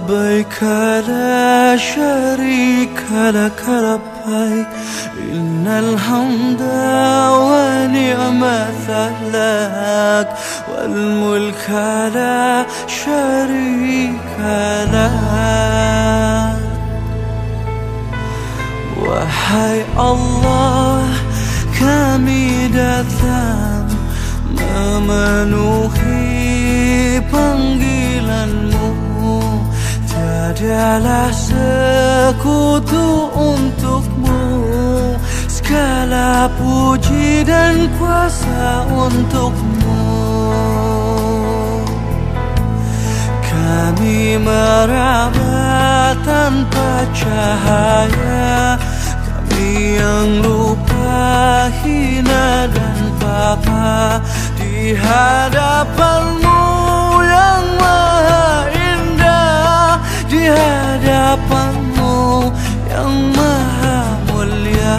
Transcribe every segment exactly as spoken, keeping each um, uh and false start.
لبيك لا شريك لك لبيك إن الحمد ونعمة لك والملك لا شريك لك. Wahai Allah, kami datang memenuhi panggilanmu. Tiadalah sekutu untukmu, segala puji dan kuasa untukmu. Kami meraba tanpa cahaya, kami yang lupa, hina dan papa di hadapanmu yang maha indah, di hadapanmu yang maha mulia.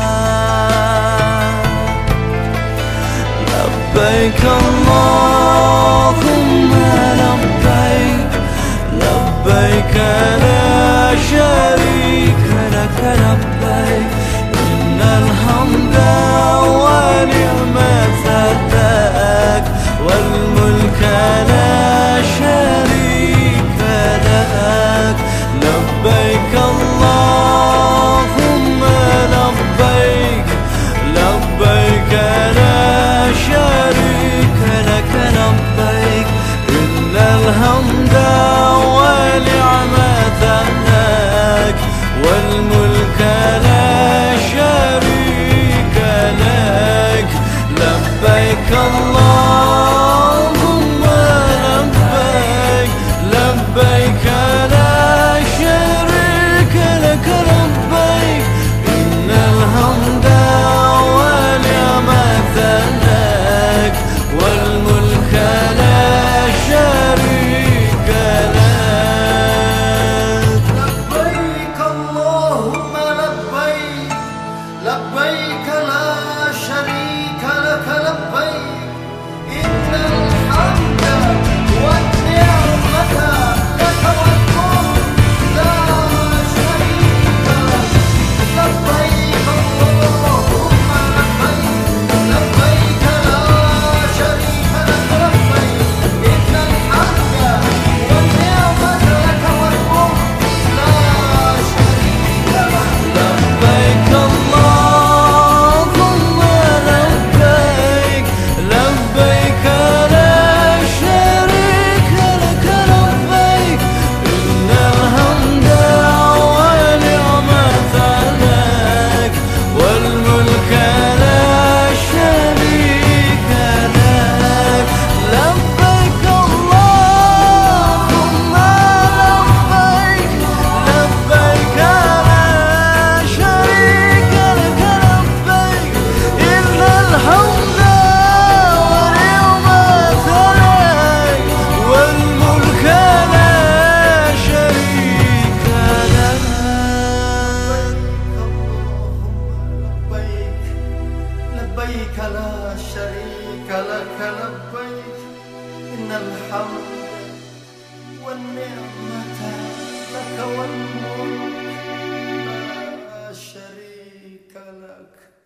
Labbaik Allahumma labbaik, labbaik la sharika laka labbaik innal hamda wa ni'mata lak wal mulka la sharika lak. Labbaik Allahumma labbaik, labbaik la sharika laka labbaik innal hamda wa ni'mata lak wal mulka la sharika lak. Labbaik Allahumma labbaik, labbaik la sharika lak labbaik innal hamda wa ni'mata lak wal mulka la sharika lak. Labbaik Allahumma labbaik, labbaik la sharika lak labbaik innal hamda wan ni'mata lak wal mulk la sharika lak. Labbaik Allahumma labbaik, labbaik la sharika lak labbaik innal hamda wan ni'mata lak wal mulk la sharika lak. Labbaik Allahumma labbaik, labbaik la sharika lak labbaik innal hamda wa ni'mata lak wal mulka la sharika lak. Labbaik Allahumma labbaik, labbaik la sharika lak labbaik innal hamda wa ni'mata lak wal mulka la sharika lak. لبيك لبيك لا شريك لك لبيك إن الحمد والنعمة لك والملك لا شريك لك.